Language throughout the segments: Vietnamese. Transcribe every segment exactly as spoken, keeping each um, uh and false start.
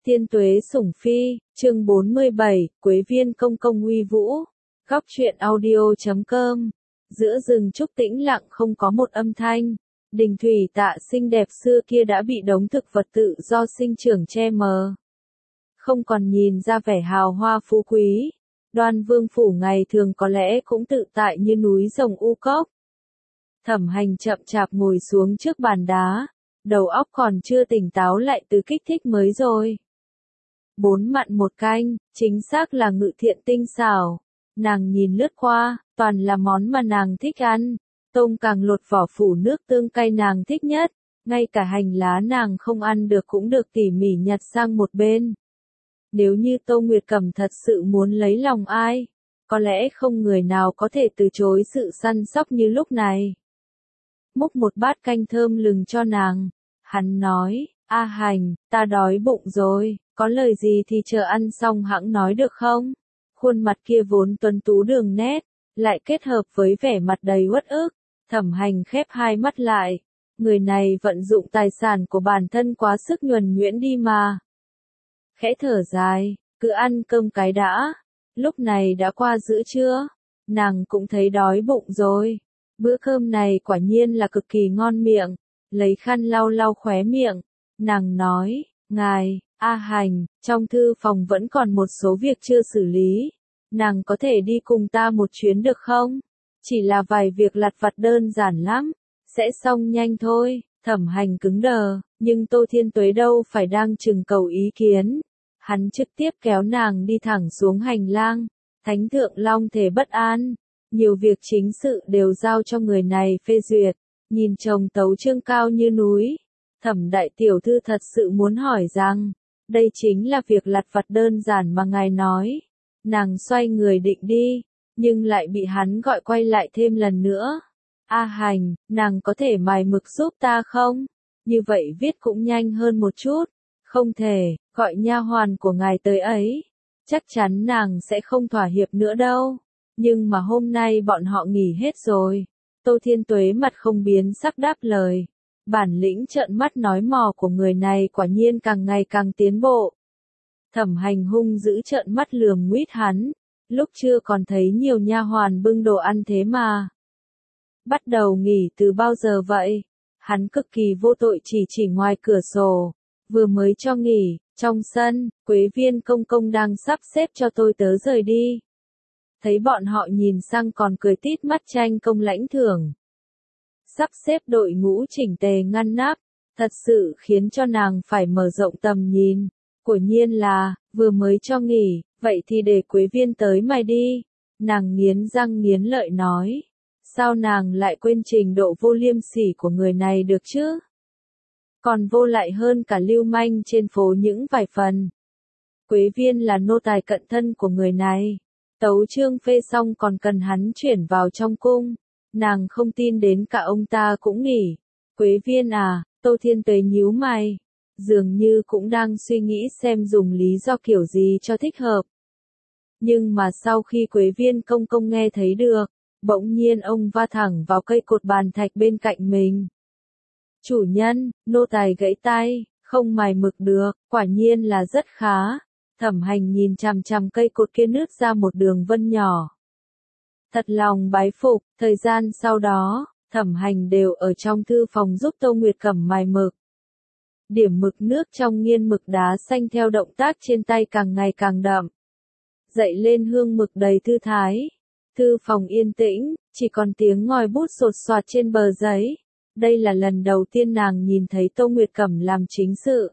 Tiên tuế sủng phi, chương bốn mươi bảy, Quế viên công công uy vũ. Góc truyện audio chấm com. Giữa rừng trúc tĩnh lặng không có một âm thanh. Đình thủy tạ xinh đẹp xưa kia đã bị đống thực vật tự do sinh trưởng che mờ. Không còn nhìn ra vẻ hào hoa phú quý. Đoan Vương phủ ngày thường có lẽ cũng tự tại như núi rồng u cốc. Thẩm Hành chậm chạp ngồi xuống trước bàn đá. Đầu óc còn chưa tỉnh táo lại từ kích thích mới rồi. Bốn mặn một canh, chính xác là ngự thiện tinh xảo. Nàng nhìn lướt qua, toàn là món mà nàng thích ăn. Tôm càng lột vỏ phủ nước tương cay nàng thích nhất. Ngay cả hành lá nàng không ăn được cũng được tỉ mỉ nhặt sang một bên. Nếu như Tô Nguyệt Cẩm thật sự muốn lấy lòng ai, có lẽ không người nào có thể từ chối sự săn sóc như lúc này. Múc một bát canh thơm lừng cho nàng, hắn nói, A Hành, ta đói bụng rồi, có lời gì thì chờ ăn xong hẵng nói được không? Khuôn mặt kia vốn tuấn tú đường nét, lại kết hợp với vẻ mặt đầy uất ức. Thẩm Hành khép hai mắt lại, người này vận dụng tài sản của bản thân quá sức nhuần nhuyễn đi mà. Khẽ thở dài, cứ ăn cơm cái đã. Lúc này đã qua giữa trưa, nàng cũng thấy đói bụng rồi. Bữa cơm này quả nhiên là cực kỳ ngon miệng. Lấy khăn lau lau khóe miệng, nàng nói, ngài, A Hành, trong thư phòng vẫn còn một số việc chưa xử lý. Nàng có thể đi cùng ta một chuyến được không? Chỉ là vài việc lặt vặt đơn giản lắm, sẽ xong nhanh thôi. Thẩm Hành cứng đờ, nhưng Tô Thiên Tuế đâu phải đang chừng cầu ý kiến. Hắn trực tiếp kéo nàng đi thẳng xuống hành lang. Thánh thượng long thể bất an, nhiều việc chính sự đều giao cho người này phê duyệt. Nhìn chồng tấu chương cao như núi, Thẩm đại tiểu thư thật sự muốn hỏi rằng, đây chính là việc lặt vặt đơn giản mà ngài nói. Nàng xoay người định đi, nhưng lại bị hắn gọi quay lại thêm lần nữa. A Hành, nàng có thể mài mực giúp ta không? Như vậy viết cũng nhanh hơn một chút. Không thể, gọi nha hoàn của ngài tới ấy. Chắc chắn nàng sẽ không thỏa hiệp nữa đâu. Nhưng mà hôm nay bọn họ nghỉ hết rồi. Tô Thiên Tuế mặt không biến sắc đáp lời. Bản lĩnh trợn mắt nói mò của người này quả nhiên càng ngày càng tiến bộ. Thẩm Hành hung giữ trợn mắt lườm nguýt hắn. Lúc chưa còn thấy nhiều nha hoàn bưng đồ ăn thế mà. Bắt đầu nghỉ từ bao giờ vậy? Hắn cực kỳ vô tội chỉ chỉ ngoài cửa sổ. Vừa mới cho nghỉ, trong sân, Quế viên công công đang sắp xếp cho tôi tớ rời đi. Thấy bọn họ nhìn sang còn cười tít mắt tranh công lãnh thưởng. Sắp xếp đội ngũ chỉnh tề ngăn nắp, thật sự khiến cho nàng phải mở rộng tầm nhìn. Quả nhiên là, vừa mới cho nghỉ, vậy thì để Quế viên tới mày đi. Nàng nghiến răng nghiến lợi nói. Sao nàng lại quên trình độ vô liêm sỉ của người này được chứ? Còn vô lại hơn cả lưu manh trên phố những vài phần. Quế viên là nô tài cận thân của người này. Tấu chương phê xong còn cần hắn chuyển vào trong cung. Nàng không tin đến cả ông ta cũng nghỉ. Quế viên à, Tô Thiên Tuế nhíu mày. Dường như cũng đang suy nghĩ xem dùng lý do kiểu gì cho thích hợp. Nhưng mà sau khi Quế viên công công nghe thấy được, bỗng nhiên ông va thẳng vào cây cột bàn thạch bên cạnh mình. Chủ nhân, nô tài gãy tay, không mài mực được, quả nhiên là rất khá. Thẩm Hành nhìn chằm chằm cây cột kia nứt ra một đường vân nhỏ. Thật lòng bái phục, thời gian sau đó, Thẩm Hành đều ở trong thư phòng giúp Tô Nguyệt Cẩm mài mực. Điểm mực nước trong nghiên mực đá xanh theo động tác trên tay càng ngày càng đậm. Dậy lên hương mực đầy thư thái. Thư phòng yên tĩnh, chỉ còn tiếng ngòi bút sột soạt trên bờ giấy. Đây là lần đầu tiên nàng nhìn thấy Tô Nguyệt Cẩm làm chính sự.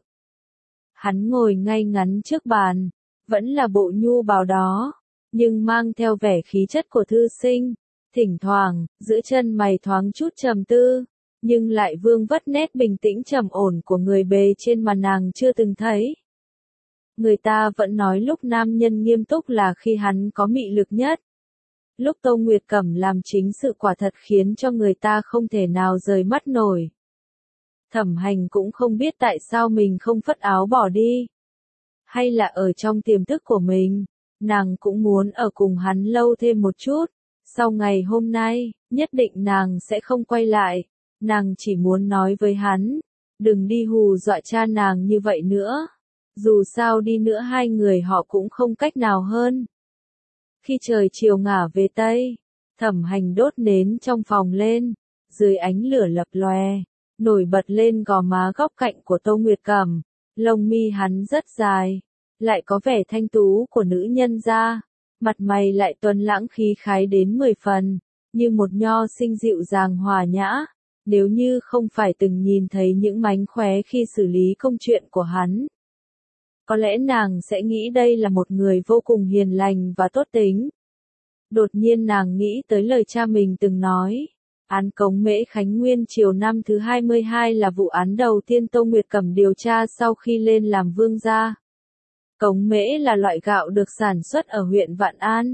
Hắn ngồi ngay ngắn trước bàn, vẫn là bộ nhu bào đó, nhưng mang theo vẻ khí chất của thư sinh. Thỉnh thoảng, giữa chân mày thoáng chút trầm tư, nhưng lại vương vất nét bình tĩnh trầm ổn của người bề trên mà nàng chưa từng thấy. Người ta vẫn nói lúc nam nhân nghiêm túc là khi hắn có mị lực nhất. Lúc Tô Nguyệt Cẩm làm chính sự quả thật khiến cho người ta không thể nào rời mắt nổi. Thẩm Hành cũng không biết tại sao mình không phất áo bỏ đi. Hay là ở trong tiềm thức của mình, nàng cũng muốn ở cùng hắn lâu thêm một chút. Sau ngày hôm nay, nhất định nàng sẽ không quay lại. Nàng chỉ muốn nói với hắn, đừng đi hù dọa cha nàng như vậy nữa. Dù sao đi nữa hai người họ cũng không cách nào hơn. Khi trời chiều ngả về Tây, Thẩm Hành đốt nến trong phòng lên, dưới ánh lửa lập lòe, nổi bật lên gò má góc cạnh của Tô Nguyệt Cẩm, lông mi hắn rất dài, lại có vẻ thanh tú của nữ nhân gia, mặt mày lại tuấn lãng khí khái đến mười phần, như một nho sinh dịu dàng hòa nhã, nếu như không phải từng nhìn thấy những mánh khóe khi xử lý công chuyện của hắn. Có lẽ nàng sẽ nghĩ đây là một người vô cùng hiền lành và tốt tính. Đột nhiên nàng nghĩ tới lời cha mình từng nói, án Cống Mễ Khánh Nguyên triều năm thứ hai mươi hai là vụ án đầu tiên Tô Nguyệt Cẩm điều tra sau khi lên làm vương gia. Cống Mễ là loại gạo được sản xuất ở huyện Vạn An,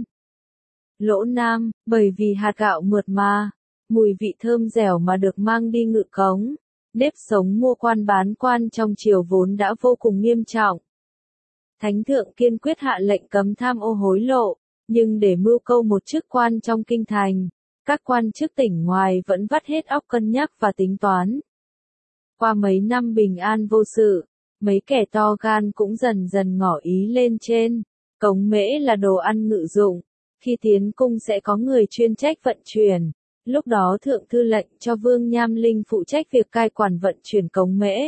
Lỗ Nam, bởi vì hạt gạo mượt mà, mùi vị thơm dẻo mà được mang đi Ngự Cống, nếp sống mua quan bán quan trong triều vốn đã vô cùng nghiêm trọng. Thánh thượng kiên quyết hạ lệnh cấm tham ô hối lộ, nhưng để mưu câu một chức quan trong kinh thành, các quan chức tỉnh ngoài vẫn vắt hết óc cân nhắc và tính toán. Qua mấy năm bình an vô sự, mấy kẻ to gan cũng dần dần ngỏ ý lên trên, Cống Mễ là đồ ăn ngự dụng, khi tiến cung sẽ có người chuyên trách vận chuyển, lúc đó thượng thư lệnh cho Vương Nham Linh phụ trách việc cai quản vận chuyển Cống Mễ.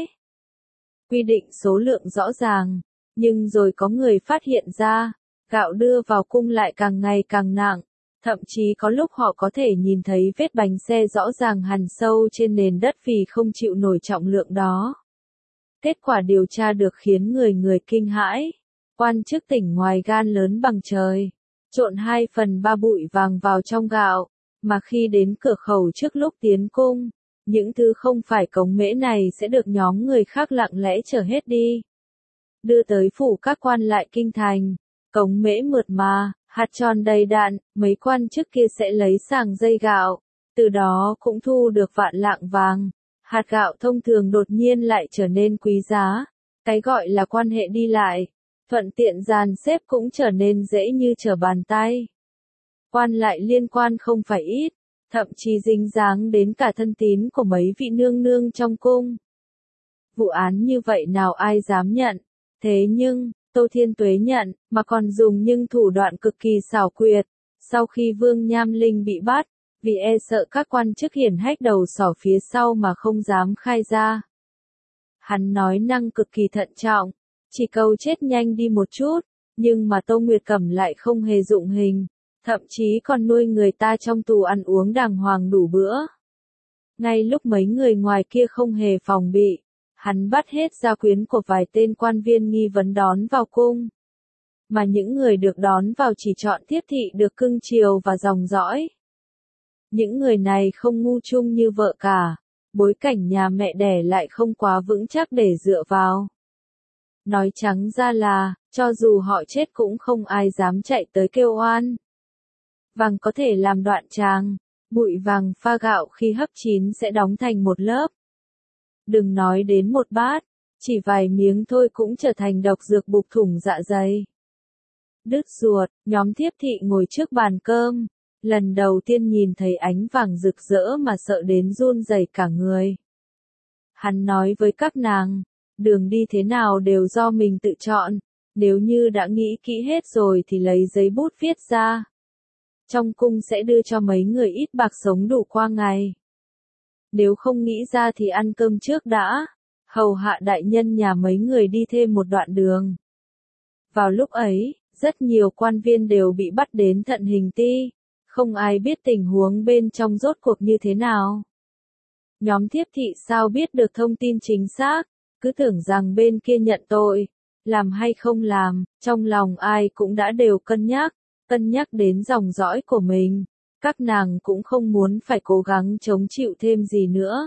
Quy định số lượng rõ ràng, nhưng rồi có người phát hiện ra, gạo đưa vào cung lại càng ngày càng nặng, thậm chí có lúc họ có thể nhìn thấy vết bánh xe rõ ràng hằn sâu trên nền đất vì không chịu nổi trọng lượng đó. Kết quả điều tra được khiến người người kinh hãi, quan chức tỉnh ngoài gan lớn bằng trời, trộn hai phần ba bụi vàng vào trong gạo, mà khi đến cửa khẩu trước lúc tiến cung, những thứ không phải Cống Mễ này sẽ được nhóm người khác lặng lẽ chở hết đi. Đưa tới phủ các quan lại kinh thành, Cống Mễ mượt mà, hạt tròn đầy đặn, mấy quan chức kia sẽ lấy sàng dây gạo, từ đó cũng thu được vạn lạng vàng. Hạt gạo thông thường đột nhiên lại trở nên quý giá, cái gọi là quan hệ đi lại, thuận tiện dàn xếp cũng trở nên dễ như trở bàn tay. Quan lại liên quan không phải ít, thậm chí dính dáng đến cả thân tín của mấy vị nương nương trong cung. Vụ án như vậy nào ai dám nhận, thế nhưng, Tô Thiên Tuế nhận, mà còn dùng những thủ đoạn cực kỳ xảo quyệt. Sau khi Vương Nham Linh bị bắt, vì e sợ các quan chức hiển hách đầu sỏ phía sau mà không dám khai ra, hắn nói năng cực kỳ thận trọng, chỉ cầu chết nhanh đi một chút, nhưng mà Tô Nguyệt Cẩm lại không hề dụng hình, thậm chí còn nuôi người ta trong tù ăn uống đàng hoàng đủ bữa. Ngay lúc mấy người ngoài kia không hề phòng bị, hắn bắt hết gia quyến của vài tên quan viên nghi vấn đón vào cung. Mà những người được đón vào chỉ chọn tiếp thị được cưng chiều và dòng dõi. Những người này không ngu chung như vợ cả, bối cảnh nhà mẹ đẻ lại không quá vững chắc để dựa vào. Nói trắng ra là, cho dù họ chết cũng không ai dám chạy tới kêu oan. Vàng có thể làm đoạn tràng, bụi vàng pha gạo khi hấp chín sẽ đóng thành một lớp. Đừng nói đến một bát, chỉ vài miếng thôi cũng trở thành độc dược bục thủng dạ dày. Đứt ruột, nhóm tiếp thị ngồi trước bàn cơm, lần đầu tiên nhìn thấy ánh vàng rực rỡ mà sợ đến run rẩy cả người. Hắn nói với các nàng, đường đi thế nào đều do mình tự chọn, nếu như đã nghĩ kỹ hết rồi thì lấy giấy bút viết ra. Trong cung sẽ đưa cho mấy người ít bạc sống đủ qua ngày. Nếu không nghĩ ra thì ăn cơm trước đã, hầu hạ đại nhân nhà mấy người đi thêm một đoạn đường. Vào lúc ấy, rất nhiều quan viên đều bị bắt đến thận hình ti, không ai biết tình huống bên trong rốt cuộc như thế nào. Nhóm tiếp thị sao biết được thông tin chính xác, cứ tưởng rằng bên kia nhận tội, làm hay không làm, trong lòng ai cũng đã đều cân nhắc, cân nhắc đến dòng dõi của mình, các nàng cũng không muốn phải cố gắng chống chịu thêm gì nữa.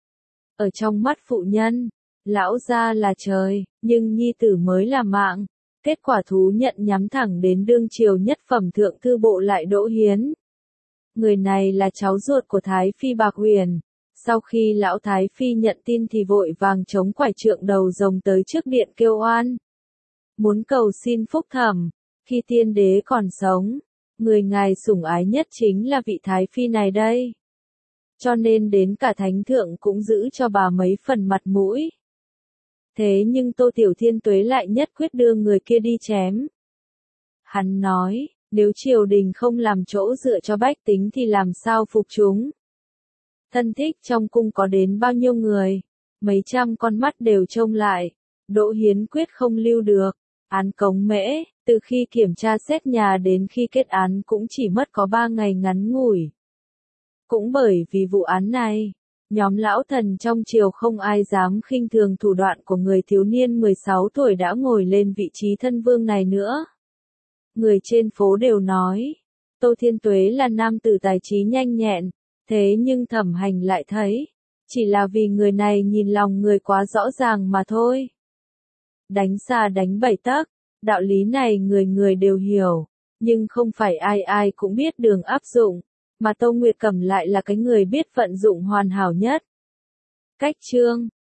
Ở trong mắt phụ nhân, lão gia là trời, nhưng nhi tử mới là mạng. Kết quả thú nhận nhắm thẳng đến đương triều nhất phẩm thượng thư bộ lại Đỗ Hiến. Người này là cháu ruột của Thái Phi Bạc Huyền. Sau khi lão Thái Phi nhận tin thì vội vàng chống quải trượng đầu rồng tới trước điện kêu oan. Muốn cầu xin phúc thẩm, khi tiên đế còn sống, người ngài sủng ái nhất chính là vị Thái Phi này đây. Cho nên đến cả thánh thượng cũng giữ cho bà mấy phần mặt mũi. Thế nhưng Tô Tiểu Thiên Tuế lại nhất quyết đưa người kia đi chém. Hắn nói, nếu triều đình không làm chỗ dựa cho bách tính thì làm sao phục chúng. Thân thích trong cung có đến bao nhiêu người, mấy trăm con mắt đều trông lại, Đỗ Hiến quyết không lưu được. Án Cống Mễ, từ khi kiểm tra xét nhà đến khi kết án cũng chỉ mất có ba ngày ngắn ngủi. Cũng bởi vì vụ án này, nhóm lão thần trong triều không ai dám khinh thường thủ đoạn của người thiếu niên mười sáu tuổi đã ngồi lên vị trí thân vương này nữa. Người trên phố đều nói, Tô Thiên Tuế là nam tử tài trí nhanh nhẹn, thế nhưng thẩm hành lại thấy, chỉ là vì người này nhìn lòng người quá rõ ràng mà thôi. Đánh xa đánh bảy tấc, đạo lý này người người đều hiểu, nhưng không phải ai ai cũng biết đường áp dụng, mà Tô Nguyệt Cẩm lại là cái người biết vận dụng hoàn hảo nhất. Cách chương